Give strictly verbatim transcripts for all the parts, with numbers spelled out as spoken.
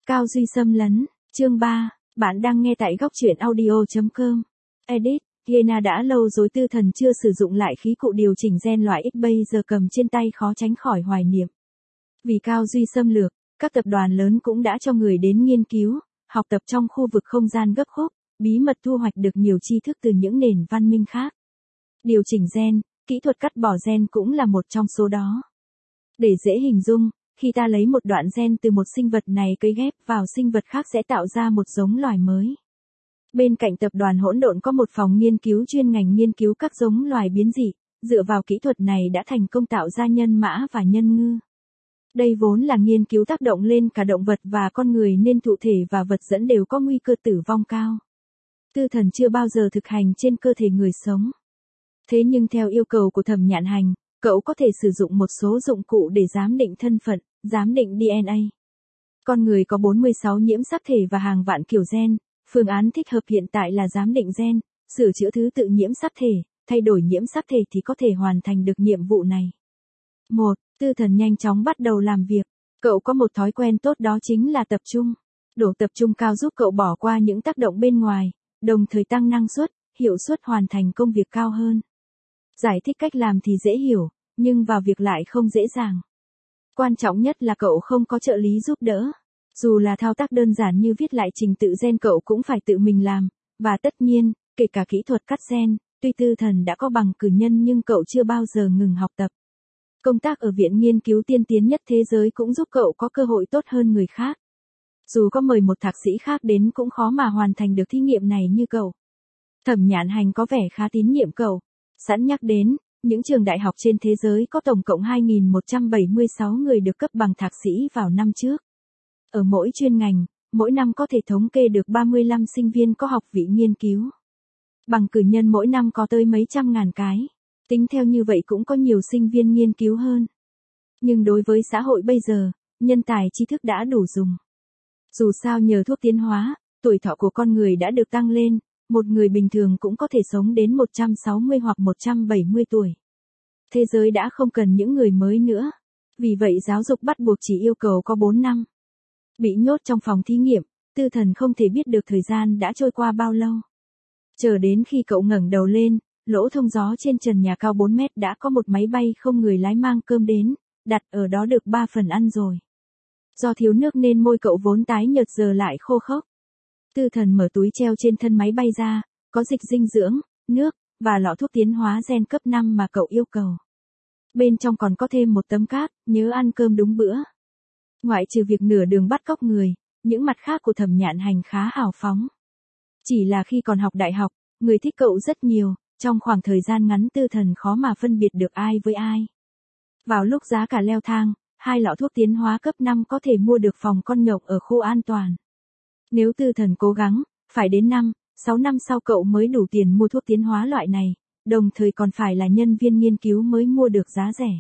Cao Duy xâm lấn, chương ba, bạn đang nghe tại góc truyện audio chấm com. Edit, Yena đã lâu rồi Tư Thần chưa sử dụng lại khí cụ điều chỉnh gen loại X bây giờ cầm trên tay khó tránh khỏi hoài niệm. Vì Cao Duy xâm lược, các tập đoàn lớn cũng đã cho người đến nghiên cứu, học tập trong khu vực không gian gấp khúc, bí mật thu hoạch được nhiều tri thức từ những nền văn minh khác. Điều chỉnh gen, kỹ thuật cắt bỏ gen cũng là một trong số đó. Để dễ hình dung, khi ta lấy một đoạn gen từ một sinh vật này cấy ghép vào sinh vật khác sẽ tạo ra một giống loài mới. Bên cạnh tập đoàn hỗn độn có một phòng nghiên cứu chuyên ngành nghiên cứu các giống loài biến dị, dựa vào kỹ thuật này đã thành công tạo ra nhân mã và nhân ngư. Đây vốn là nghiên cứu tác động lên cả động vật và con người nên thụ thể và vật dẫn đều có nguy cơ tử vong cao. Tư Thần chưa bao giờ thực hành trên cơ thể người sống. Thế nhưng theo yêu cầu của Thẩm Nhạn Hành, cậu có thể sử dụng một số dụng cụ để giám định thân phận, giám định đê en a. Con người có bốn mươi sáu nhiễm sắc thể và hàng vạn kiểu gen, phương án thích hợp hiện tại là giám định gen, sửa chữa thứ tự nhiễm sắc thể, thay đổi nhiễm sắc thể thì có thể hoàn thành được nhiệm vụ này. một. Tư Thần nhanh chóng bắt đầu làm việc. Cậu có một thói quen tốt đó chính là tập trung. Độ tập trung cao giúp cậu bỏ qua những tác động bên ngoài, đồng thời tăng năng suất, hiệu suất hoàn thành công việc cao hơn. Giải thích cách làm thì dễ hiểu, nhưng vào việc lại không dễ dàng. Quan trọng nhất là cậu không có trợ lý giúp đỡ. Dù là thao tác đơn giản như viết lại trình tự gen cậu cũng phải tự mình làm, và tất nhiên, kể cả kỹ thuật cắt gen, tuy Tư Thần đã có bằng cử nhân nhưng cậu chưa bao giờ ngừng học tập. Công tác ở viện nghiên cứu tiên tiến nhất thế giới cũng giúp cậu có cơ hội tốt hơn người khác. Dù có mời một thạc sĩ khác đến cũng khó mà hoàn thành được thí nghiệm này như cậu. Thẩm Nhạn Hành có vẻ khá tín nhiệm cậu. Sẵn nhắc đến, những trường đại học trên thế giới có tổng cộng hai nghìn một trăm bảy mươi sáu người được cấp bằng thạc sĩ vào năm trước. Ở mỗi chuyên ngành, mỗi năm có thể thống kê được ba mươi lăm sinh viên có học vị nghiên cứu. Bằng cử nhân mỗi năm có tới mấy trăm ngàn cái. Tính theo như vậy cũng có nhiều sinh viên nghiên cứu hơn. Nhưng đối với xã hội bây giờ, nhân tài tri thức đã đủ dùng. Dù sao nhờ thuốc tiến hóa, tuổi thọ của con người đã được tăng lên, một người bình thường cũng có thể sống đến một trăm sáu mươi hoặc một trăm bảy mươi tuổi. Thế giới đã không cần những người mới nữa. Vì vậy giáo dục bắt buộc chỉ yêu cầu có bốn năm. Bị nhốt trong phòng thí nghiệm, Tư Thần không thể biết được thời gian đã trôi qua bao lâu. Chờ đến khi cậu ngẩng đầu lên, lỗ thông gió trên trần nhà cao bốn mét đã có một máy bay không người lái mang cơm đến, đặt ở đó được ba phần ăn rồi. Do thiếu nước nên môi cậu vốn tái nhợt giờ lại khô khốc. Tư Thần mở túi treo trên thân máy bay ra, có dịch dinh dưỡng, nước, và lọ thuốc tiến hóa gen cấp năm mà cậu yêu cầu. Bên trong còn có thêm một tấm cát, nhớ ăn cơm đúng bữa. Ngoại trừ việc nửa đường bắt cóc người, những mặt khác của Thẩm Nhạn Hành khá hào phóng. Chỉ là khi còn học đại học, người thích cậu rất nhiều, trong khoảng thời gian ngắn Tư Thần khó mà phân biệt được ai với ai. Vào lúc giá cả leo thang, hai lọ thuốc tiến hóa cấp năm có thể mua được phòng con nhộng ở khu an toàn. Nếu Tư Thần cố gắng, phải đến năm, sáu năm sau cậu mới đủ tiền mua thuốc tiến hóa loại này, đồng thời còn phải là nhân viên nghiên cứu mới mua được giá rẻ.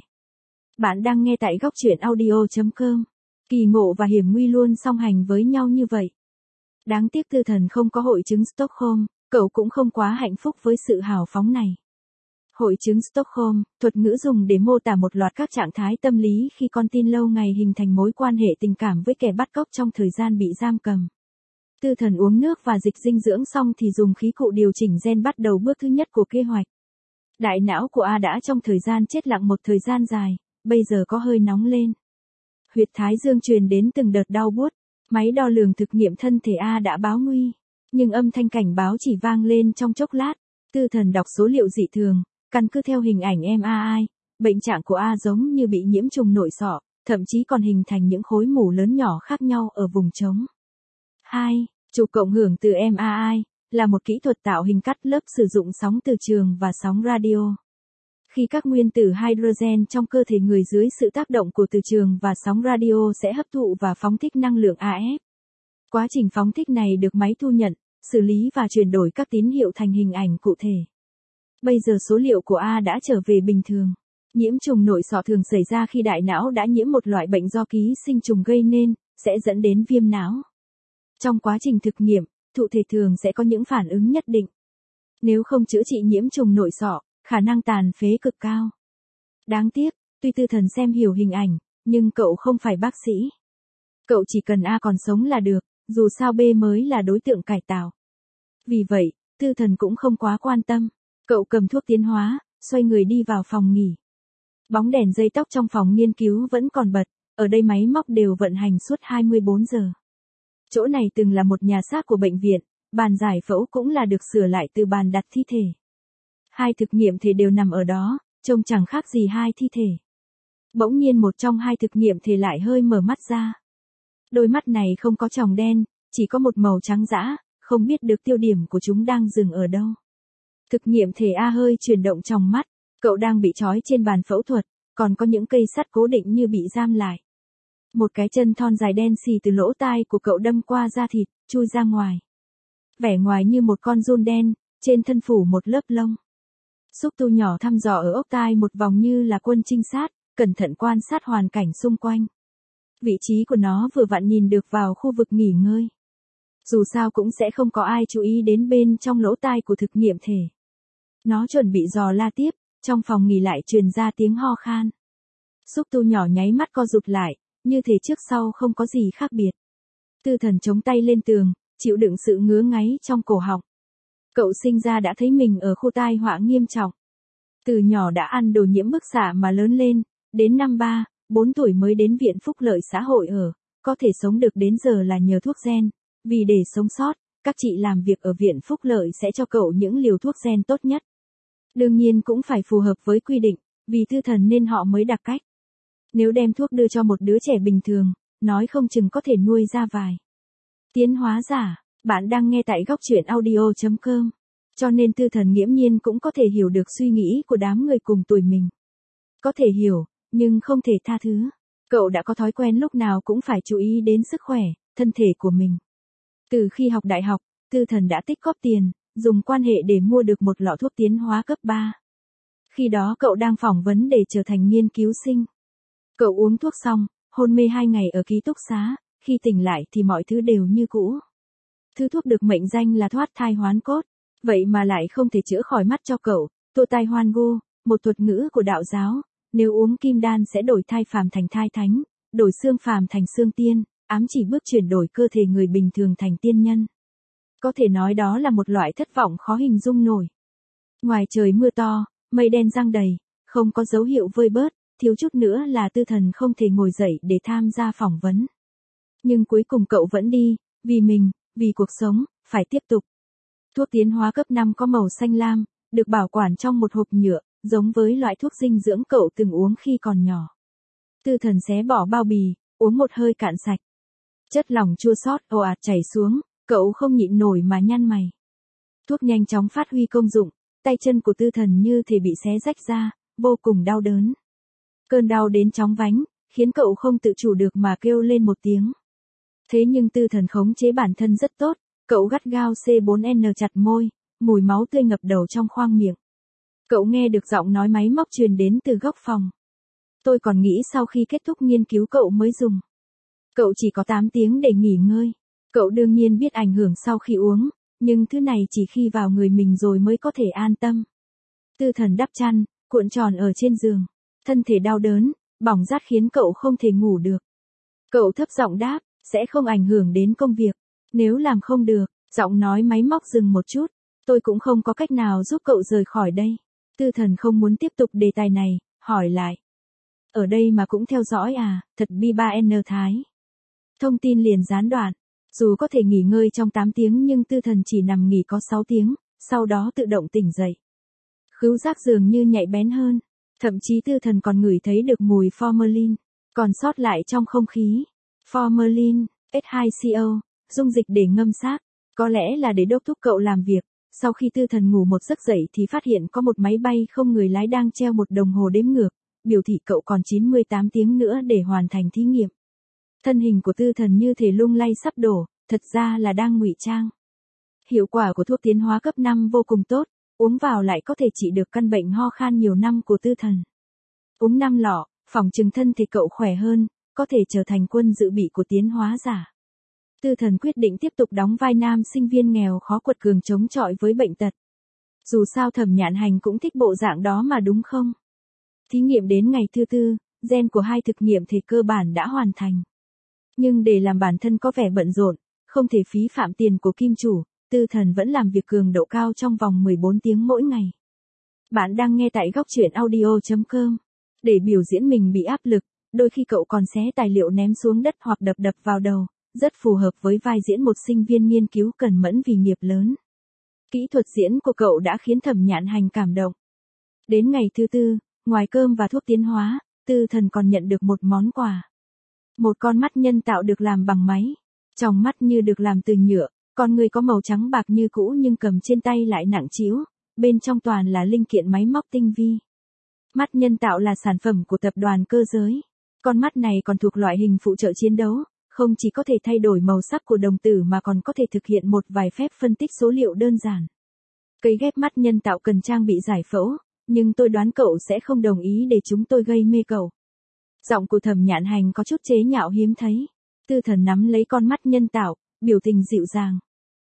Bạn đang nghe tại góc truyện audio chấm com. Kỳ ngộ và hiểm nguy luôn song hành với nhau như vậy. Đáng tiếc Tư Thần không có hội chứng Stockholm, cậu cũng không quá hạnh phúc với sự hào phóng này. Hội chứng Stockholm, thuật ngữ dùng để mô tả một loạt các trạng thái tâm lý khi con tin lâu ngày hình thành mối quan hệ tình cảm với kẻ bắt cóc trong thời gian bị giam cầm. Tư Thần uống nước và dịch dinh dưỡng xong thì dùng khí cụ điều chỉnh gen bắt đầu bước thứ nhất của kế hoạch. Đại não của A đã trong thời gian chết lặng một thời gian dài, bây giờ có hơi nóng lên. Huyệt thái dương truyền đến từng đợt đau buốt, máy đo lường thực nghiệm thân thể A đã báo nguy. Nhưng âm thanh cảnh báo chỉ vang lên trong chốc lát. Tư Thần đọc số liệu dị thường, căn cứ theo hình ảnh em a i, bệnh trạng của A giống như bị nhiễm trùng nội sọ, thậm chí còn hình thành những khối mủ lớn nhỏ khác nhau ở vùng trống. hai. Chụp cộng hưởng từ em a i, là một kỹ thuật tạo hình cắt lớp sử dụng sóng từ trường và sóng radio. Khi các nguyên tử hydrogen trong cơ thể người dưới sự tác động của từ trường và sóng radio sẽ hấp thụ và phóng thích năng lượng a ép. Quá trình phóng thích này được máy thu nhận, xử lý và chuyển đổi các tín hiệu thành hình ảnh cụ thể. Bây giờ số liệu của A đã trở về bình thường. Nhiễm trùng nội sọ thường xảy ra khi đại não đã nhiễm một loại bệnh do ký sinh trùng gây nên, sẽ dẫn đến viêm não. Trong quá trình thực nghiệm, thụ thể thường sẽ có những phản ứng nhất định. Nếu không chữa trị nhiễm trùng nội sọ, khả năng tàn phế cực cao. Đáng tiếc, tuy Tư Thần xem hiểu hình ảnh, nhưng cậu không phải bác sĩ. Cậu chỉ cần A còn sống là được, dù sao B mới là đối tượng cải tạo. Vì vậy, Tư Thần cũng không quá quan tâm. Cậu cầm thuốc tiến hóa, xoay người đi vào phòng nghỉ. Bóng đèn dây tóc trong phòng nghiên cứu vẫn còn bật, ở đây máy móc đều vận hành suốt hai mươi bốn giờ. Chỗ này từng là một nhà xác của bệnh viện, bàn giải phẫu cũng là được sửa lại từ bàn đặt thi thể. Hai thực nghiệm thể đều nằm ở đó, trông chẳng khác gì hai thi thể. Bỗng nhiên một trong hai thực nghiệm thể lại hơi mở mắt ra. Đôi mắt này không có tròng đen, chỉ có một màu trắng dã, không biết được tiêu điểm của chúng đang dừng ở đâu. Thực nghiệm thể A hơi chuyển động trong mắt, cậu đang bị trói trên bàn phẫu thuật, còn có những cây sắt cố định như bị giam lại. Một cái chân thon dài đen xì từ lỗ tai của cậu đâm qua da thịt, chui ra ngoài. Vẻ ngoài như một con giun đen, trên thân phủ một lớp lông. Xúc tu nhỏ thăm dò ở ốc tai một vòng như là quân trinh sát, cẩn thận quan sát hoàn cảnh xung quanh. Vị trí của nó vừa vặn nhìn được vào khu vực nghỉ ngơi. Dù sao cũng sẽ không có ai chú ý đến bên trong lỗ tai của thực nghiệm thể. Nó chuẩn bị dò la tiếp, trong phòng nghỉ lại truyền ra tiếng ho khan. Xúc tu nhỏ nháy mắt co rụt lại, như thể trước sau không có gì khác biệt. Tư Thần chống tay lên tường, chịu đựng sự ngứa ngáy trong cổ họng. Cậu sinh ra đã thấy mình ở khu tai họa nghiêm trọng. Từ nhỏ đã ăn đồ nhiễm bức xạ mà lớn lên, đến năm ba, bốn tuổi mới đến viện phúc lợi xã hội ở, có thể sống được đến giờ là nhờ thuốc gen. Vì để sống sót, các chị làm việc ở viện phúc lợi sẽ cho cậu những liều thuốc gen tốt nhất. Đương nhiên cũng phải phù hợp với quy định, vì Tư Thần nên họ mới đặc cách. Nếu đem thuốc đưa cho một đứa trẻ bình thường, nói không chừng có thể nuôi ra vài. Tiến hóa giả, bạn đang nghe tại góc truyện audio chấm com. Cho nên Tư Thần nghiễm nhiên cũng có thể hiểu được suy nghĩ của đám người cùng tuổi mình. Có thể hiểu, nhưng không thể tha thứ. Cậu đã có thói quen lúc nào cũng phải chú ý đến sức khỏe, thân thể của mình. Từ khi học đại học, Tư Thần đã tích góp tiền, dùng quan hệ để mua được một lọ thuốc tiến hóa cấp ba. Khi đó cậu đang phỏng vấn để trở thành nghiên cứu sinh. Cậu uống thuốc xong, hôn mê hai ngày ở ký túc xá, khi tỉnh lại thì mọi thứ đều như cũ. Thứ thuốc được mệnh danh là thoát thai hoán cốt, vậy mà lại không thể chữa khỏi mắt cho cậu. Tô tai hoan gu, một thuật ngữ của đạo giáo, nếu uống kim đan sẽ đổi thai phàm thành thai thánh, đổi xương phàm thành xương tiên, ám chỉ bước chuyển đổi cơ thể người bình thường thành tiên nhân. Có thể nói đó là một loại thất vọng khó hình dung nổi. Ngoài trời mưa to, mây đen giăng đầy, không có dấu hiệu vơi bớt, thiếu chút nữa là Tư Thần không thể ngồi dậy để tham gia phỏng vấn. Nhưng cuối cùng cậu vẫn đi, vì mình, vì cuộc sống, phải tiếp tục. Thuốc tiến hóa cấp năm có màu xanh lam, được bảo quản trong một hộp nhựa, giống với loại thuốc dinh dưỡng cậu từng uống khi còn nhỏ. Tư Thần xé bỏ bao bì, uống một hơi cạn sạch. Chất lỏng chua xót ồ ạt chảy xuống, cậu không nhịn nổi mà nhăn mày. Thuốc nhanh chóng phát huy công dụng, tay chân của Tư Thần như thể bị xé rách ra, vô cùng đau đớn. Cơn đau đến chóng vánh, khiến cậu không tự chủ được mà kêu lên một tiếng. Thế nhưng Tư Thần khống chế bản thân rất tốt, cậu gắt gao C bốn N chặt môi, mùi máu tươi ngập đầu trong khoang miệng. Cậu nghe được giọng nói máy móc truyền đến từ góc phòng. Tôi còn nghĩ sau khi kết thúc nghiên cứu cậu mới dùng. Cậu chỉ có tám tiếng để nghỉ ngơi. Cậu đương nhiên biết ảnh hưởng sau khi uống, nhưng thứ này chỉ khi vào người mình rồi mới có thể an tâm. Tư Thần đắp chăn, cuộn tròn ở trên giường. Thân thể đau đớn, bỏng rát khiến cậu không thể ngủ được. Cậu thấp giọng đáp, sẽ không ảnh hưởng đến công việc. Nếu làm không được, giọng nói máy móc dừng một chút. Tôi cũng không có cách nào giúp cậu rời khỏi đây. Tư Thần không muốn tiếp tục đề tài này, hỏi lại. Ở đây mà cũng theo dõi à, thật bi ba N Thái. Thông tin liền gián đoạn. Dù có thể nghỉ ngơi trong tám tiếng nhưng Tư Thần chỉ nằm nghỉ có sáu tiếng, sau đó tự động tỉnh dậy. Khứu giác dường như nhạy bén hơn. Thậm chí Tư Thần còn ngửi thấy được mùi formalin, còn sót lại trong không khí. Formalin, S hai C O, dung dịch để ngâm xác, có lẽ là để đốc thúc cậu làm việc. Sau khi Tư Thần ngủ một giấc dậy thì phát hiện có một máy bay không người lái đang treo một đồng hồ đếm ngược, biểu thị cậu còn chín mươi tám tiếng nữa để hoàn thành thí nghiệm. Thân hình của Tư Thần như thể lung lay sắp đổ, thật ra là đang ngụy trang. Hiệu quả của thuốc tiến hóa cấp năm vô cùng tốt, uống vào lại có thể trị được căn bệnh ho khan nhiều năm của Tư Thần. Uống năm lọ, phỏng chừng thân thể cậu khỏe hơn, có thể trở thành quân dự bị của tiến hóa giả. Tư Thần quyết định tiếp tục đóng vai nam sinh viên nghèo khó quật cường chống chọi với bệnh tật. Dù sao Thẩm Nhạn Hành cũng thích bộ dạng đó mà đúng không? Thí nghiệm đến ngày thứ tư, gen của hai thực nghiệm thể cơ bản đã hoàn thành. Nhưng để làm bản thân có vẻ bận rộn, không thể phí phạm tiền của kim chủ, Tư Thần vẫn làm việc cường độ cao trong vòng mười bốn tiếng mỗi ngày. Bạn đang nghe tại góc truyện audio chấm com. Để biểu diễn mình bị áp lực, đôi khi cậu còn xé tài liệu ném xuống đất hoặc đập đập vào đầu, rất phù hợp với vai diễn một sinh viên nghiên cứu cần mẫn vì nghiệp lớn. Kỹ thuật diễn của cậu đã khiến Thẩm Nhạn Hành cảm động. Đến ngày thứ tư, ngoài cơm và thuốc tiến hóa, Tư Thần còn nhận được một món quà. Một con mắt nhân tạo được làm bằng máy. Tròng mắt như được làm từ nhựa, con người có màu trắng bạc như cũ nhưng cầm trên tay lại nặng trĩu, bên trong toàn là linh kiện máy móc tinh vi. Mắt nhân tạo là sản phẩm của tập đoàn Cơ Giới. Con mắt này còn thuộc loại hình phụ trợ chiến đấu, không chỉ có thể thay đổi màu sắc của đồng tử mà còn có thể thực hiện một vài phép phân tích số liệu đơn giản. Cấy ghép mắt nhân tạo cần trang bị giải phẫu, nhưng tôi đoán cậu sẽ không đồng ý để chúng tôi gây mê cậu. Giọng của Thẩm Nhạn Hành có chút chế nhạo hiếm thấy. Tư Thần nắm lấy con mắt nhân tạo, biểu tình dịu dàng.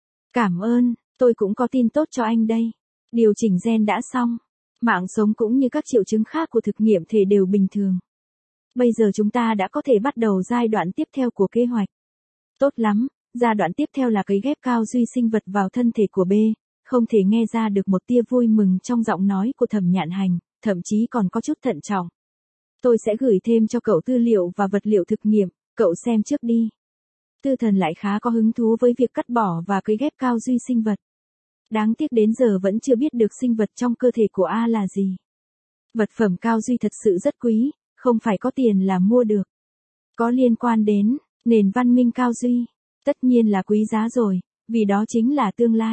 Cảm ơn, tôi cũng có tin tốt cho anh đây. Điều chỉnh gen đã xong. Mạng sống cũng như các triệu chứng khác của thực nghiệm thể đều bình thường. Bây giờ chúng ta đã có thể bắt đầu giai đoạn tiếp theo của kế hoạch. Tốt lắm, giai đoạn tiếp theo là cấy ghép cao duy sinh vật vào thân thể của B. Không thể nghe ra được một tia vui mừng trong giọng nói của Thẩm Nhạn Hành, thậm chí còn có chút thận trọng. Tôi sẽ gửi thêm cho cậu tư liệu và vật liệu thực nghiệm, cậu xem trước đi. Tư Thần lại khá có hứng thú với việc cắt bỏ và cấy ghép cao duy sinh vật. Đáng tiếc đến giờ vẫn chưa biết được sinh vật trong cơ thể của A là gì. Vật phẩm cao duy thật sự rất quý, không phải có tiền là mua được. Có liên quan đến nền văn minh cao duy, tất nhiên là quý giá rồi, vì đó chính là tương lai.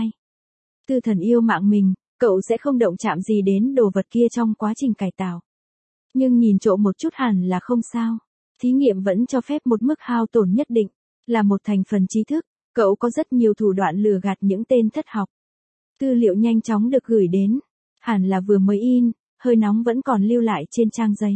Tư Thần yêu mạng mình, cậu sẽ không động chạm gì đến đồ vật kia trong quá trình cải tạo. Nhưng nhìn trộm một chút hẳn là không sao. Thí nghiệm vẫn cho phép một mức hao tổn nhất định. Là một thành phần trí thức, cậu có rất nhiều thủ đoạn lừa gạt những tên thất học. Tư liệu nhanh chóng được gửi đến. Hẳn là vừa mới in, hơi nóng vẫn còn lưu lại trên trang giấy.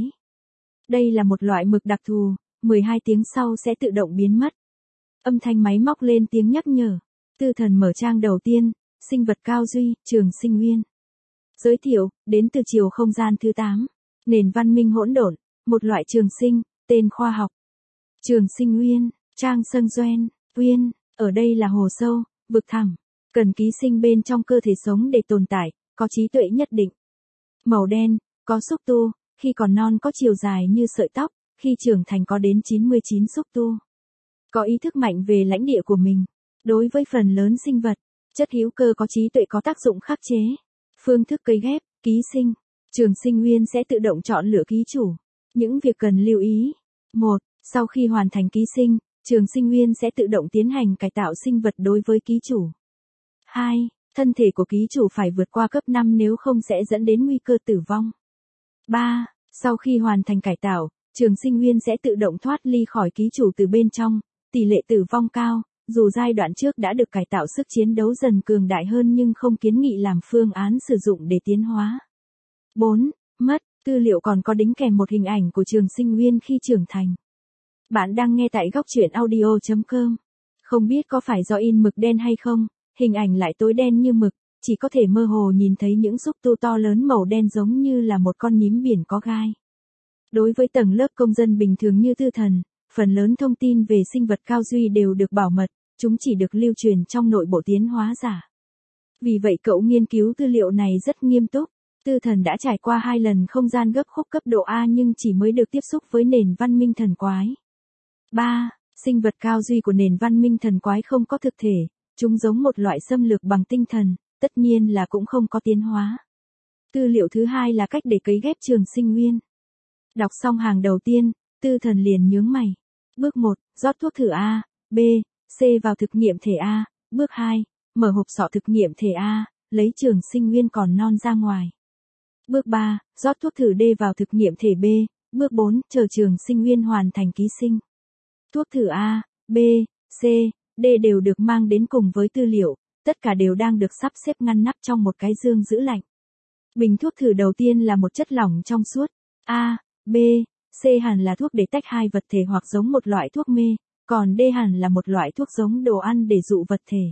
Đây là một loại mực đặc thù, mười hai tiếng sau sẽ tự động biến mất. Âm thanh máy móc lên tiếng nhắc nhở. Tư Thần mở trang đầu tiên, sinh vật cao duy, Trường Sinh Nguyên. Giới thiệu, đến từ chiều không gian thứ tám. Nền văn minh hỗn độn, một loại trường sinh, tên khoa học. Trường Sinh Nguyên, Trang Sân Doen, Uyên, ở đây là hồ sâu, vực thẳm, cần ký sinh bên trong cơ thể sống để tồn tại, có trí tuệ nhất định. Màu đen, có xúc tu, khi còn non có chiều dài như sợi tóc, khi trưởng thành có đến chín mươi chín xúc tu. Có ý thức mạnh về lãnh địa của mình. Đối với phần lớn sinh vật, chất hữu cơ có trí tuệ có tác dụng khắc chế. Phương thức cấy ghép, ký sinh. Trường Sinh Nguyên sẽ tự động chọn lựa ký chủ. Những việc cần lưu ý. một. Sau khi hoàn thành ký sinh, Trường Sinh Nguyên sẽ tự động tiến hành cải tạo sinh vật đối với ký chủ. hai. Thân thể của ký chủ phải vượt qua cấp năm nếu không sẽ dẫn đến nguy cơ tử vong. ba. Sau khi hoàn thành cải tạo, Trường Sinh Nguyên sẽ tự động thoát ly khỏi ký chủ từ bên trong, tỷ lệ tử vong cao, dù giai đoạn trước đã được cải tạo sức chiến đấu dần cường đại hơn nhưng không kiến nghị làm phương án sử dụng để tiến hóa. bốn. Mất, tư liệu còn có đính kèm một hình ảnh của Trường Sinh Nguyên khi trưởng thành. Bạn đang nghe tại góc truyện audio chấm com. Không biết có phải do in mực đen hay không, hình ảnh lại tối đen như mực, chỉ có thể mơ hồ nhìn thấy những xúc tu to lớn màu đen giống như là một con nhím biển có gai. Đối với tầng lớp công dân bình thường như Tư Thần, phần lớn thông tin về sinh vật cao duy đều được bảo mật, chúng chỉ được lưu truyền trong nội bộ tiến hóa giả. Vì vậy cậu nghiên cứu tư liệu này rất nghiêm túc. Tư Thần đã trải qua hai lần không gian gấp khúc cấp độ A nhưng chỉ mới được tiếp xúc với nền văn minh thần quái. ba. Sinh vật cao duy của nền văn minh thần quái không có thực thể, chúng giống một loại xâm lược bằng tinh thần, tất nhiên là cũng không có tiến hóa. Tư liệu thứ hai là cách để cấy ghép Trường Sinh Nguyên. Đọc xong hàng đầu tiên, Tư Thần liền nhướng mày. Bước một, rót thuốc thử A, B, C vào thực nghiệm thể A. Bước hai, mở hộp sọ thực nghiệm thể A, lấy Trường Sinh Nguyên còn non ra ngoài. Bước ba, rót thuốc thử D vào thực nghiệm thể B. Bước bốn, chờ Trường Sinh Nguyên hoàn thành ký sinh. Thuốc thử A, B, C, D đều được mang đến cùng với tư liệu, tất cả đều đang được sắp xếp ngăn nắp trong một cái dương giữ lạnh. Bình thuốc thử đầu tiên là một chất lỏng trong suốt. A, B, C hẳn là thuốc để tách hai vật thể hoặc giống một loại thuốc mê, còn D hẳn là một loại thuốc giống đồ ăn để dụ vật thể.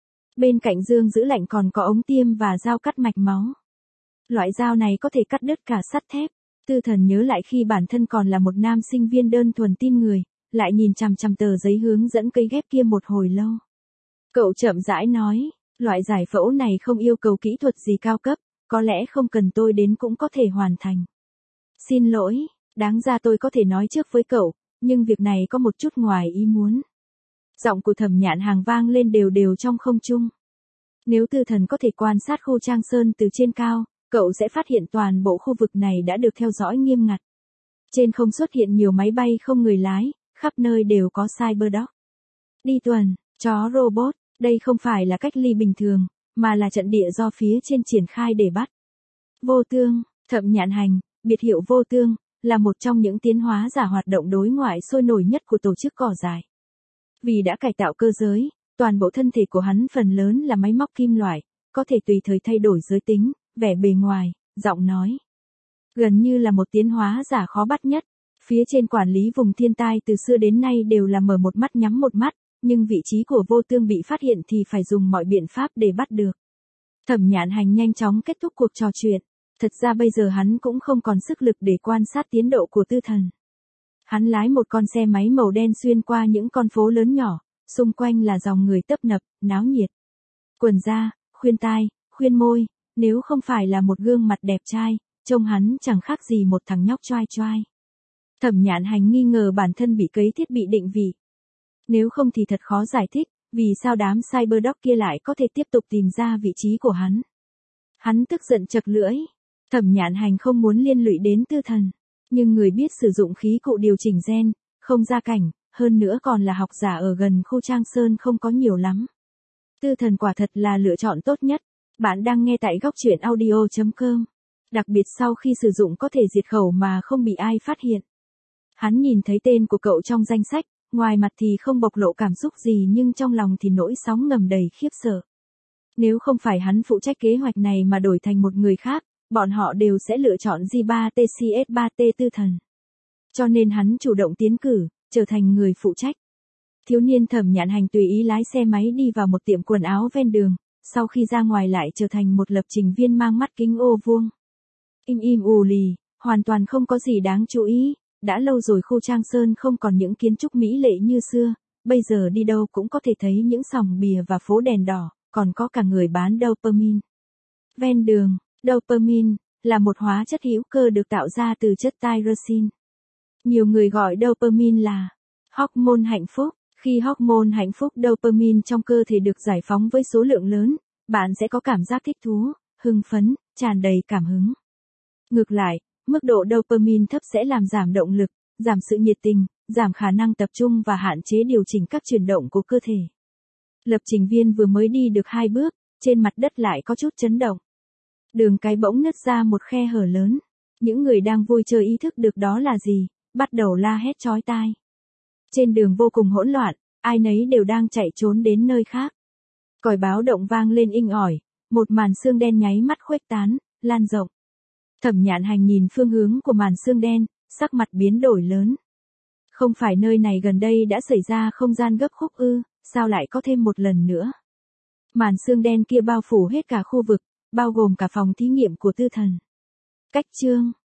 Bên cạnh dương giữ lạnh còn có ống tiêm và dao cắt mạch máu. Loại dao này có thể cắt đứt cả sắt thép. Tư Thần nhớ lại khi bản thân còn là một nam sinh viên đơn thuần tin người, lại nhìn chằm chằm tờ giấy hướng dẫn cấy ghép kia một hồi lâu. Cậu chậm rãi nói, loại giải phẫu này không yêu cầu kỹ thuật gì cao cấp, có lẽ không cần tôi đến cũng có thể hoàn thành. Xin lỗi, đáng ra tôi có thể nói trước với cậu, nhưng việc này có một chút ngoài ý muốn. Giọng của Thẩm Nhạn Hàng vang lên đều đều trong không trung. Nếu Tư Thần có thể quan sát khu Trang Sơn từ trên cao, cậu sẽ phát hiện toàn bộ khu vực này đã được theo dõi nghiêm ngặt. Trên không xuất hiện nhiều máy bay không người lái, khắp nơi đều có Cyberdog. Đi tuần, chó robot, đây không phải là cách ly bình thường, mà là trận địa do phía trên triển khai để bắt. Vô Tương, Thẩm Nhạn Hành, biệt hiệu Vô Tương, là một trong những tiến hóa giả hoạt động đối ngoại sôi nổi nhất của tổ chức cỏ dại. Vì đã cải tạo cơ giới, toàn bộ thân thể của hắn phần lớn là máy móc kim loại, có thể tùy thời thay đổi giới tính, vẻ bề ngoài, giọng nói. Gần như là một tiến hóa giả khó bắt nhất. Phía trên quản lý vùng thiên tai từ xưa đến nay đều là mở một mắt nhắm một mắt, nhưng vị trí của Vô Tương bị phát hiện thì phải dùng mọi biện pháp để bắt được. Thẩm Nhạn Hành nhanh chóng kết thúc cuộc trò chuyện. Thật ra bây giờ hắn cũng không còn sức lực để quan sát tiến độ của Tư Thần. Hắn lái một con xe máy màu đen xuyên qua những con phố lớn nhỏ, xung quanh là dòng người tấp nập, náo nhiệt. Quần da, khuyên tai, khuyên môi, nếu không phải là một gương mặt đẹp trai, trông hắn chẳng khác gì một thằng nhóc choai choai. Thẩm Nhạn Hành nghi ngờ bản thân bị cấy thiết bị định vị. Nếu không thì thật khó giải thích, vì sao đám Cyberdog kia lại có thể tiếp tục tìm ra vị trí của hắn. Hắn tức giận chật lưỡi. Thẩm Nhạn Hành không muốn liên lụy đến Tư Thần, nhưng người biết sử dụng khí cụ điều chỉnh gen, không gia cảnh, hơn nữa còn là học giả ở gần khu Trang Sơn không có nhiều lắm. Tư Thần quả thật là lựa chọn tốt nhất. Bạn đang nghe tại góc truyện audio chấm com. Đặc biệt sau khi sử dụng có thể diệt khẩu mà không bị ai phát hiện. Hắn nhìn thấy tên của cậu trong danh sách, ngoài mặt thì không bộc lộ cảm xúc gì nhưng trong lòng thì nỗi sóng ngầm đầy khiếp sợ. Nếu không phải hắn phụ trách kế hoạch này mà đổi thành một người khác, bọn họ đều sẽ lựa chọn G ba T C S ba T Tư Thần. Cho nên hắn chủ động tiến cử, trở thành người phụ trách. Thiếu niên Thẩm Nhạn Hành tùy ý lái xe máy đi vào một tiệm quần áo ven đường, sau khi ra ngoài lại trở thành một lập trình viên mang mắt kính ô vuông. Im im ù lì, hoàn toàn không có gì đáng chú ý, đã lâu rồi khu Trang Sơn không còn những kiến trúc mỹ lệ như xưa, bây giờ đi đâu cũng có thể thấy những sòng bìa và phố đèn đỏ, còn có cả người bán dopamine. Ven đường, dopamine là một hóa chất hữu cơ được tạo ra từ chất tyrosine. Nhiều người gọi dopamine là hormone hạnh phúc. Khi hormone hạnh phúc dopamine trong cơ thể được giải phóng với số lượng lớn, bạn sẽ có cảm giác thích thú, hưng phấn, tràn đầy cảm hứng. Ngược lại, mức độ dopamine thấp sẽ làm giảm động lực, giảm sự nhiệt tình, giảm khả năng tập trung và hạn chế điều chỉnh các chuyển động của cơ thể. Lập trình viên vừa mới đi được hai bước, trên mặt đất lại có chút chấn động. Đường cái bỗng nứt ra một khe hở lớn. Những người đang vui chơi ý thức được đó là gì, bắt đầu la hét chói tai. Trên đường vô cùng hỗn loạn, ai nấy đều đang chạy trốn đến nơi khác. Còi báo động vang lên inh ỏi, một màn sương đen nháy mắt khuếch tán, lan rộng. Thẩm Nhạn Hành nhìn phương hướng của màn sương đen, sắc mặt biến đổi lớn. Không phải nơi này gần đây đã xảy ra không gian gấp khúc ư, sao lại có thêm một lần nữa? Màn sương đen kia bao phủ hết cả khu vực, bao gồm cả phòng thí nghiệm của Tư Thần. Cách chương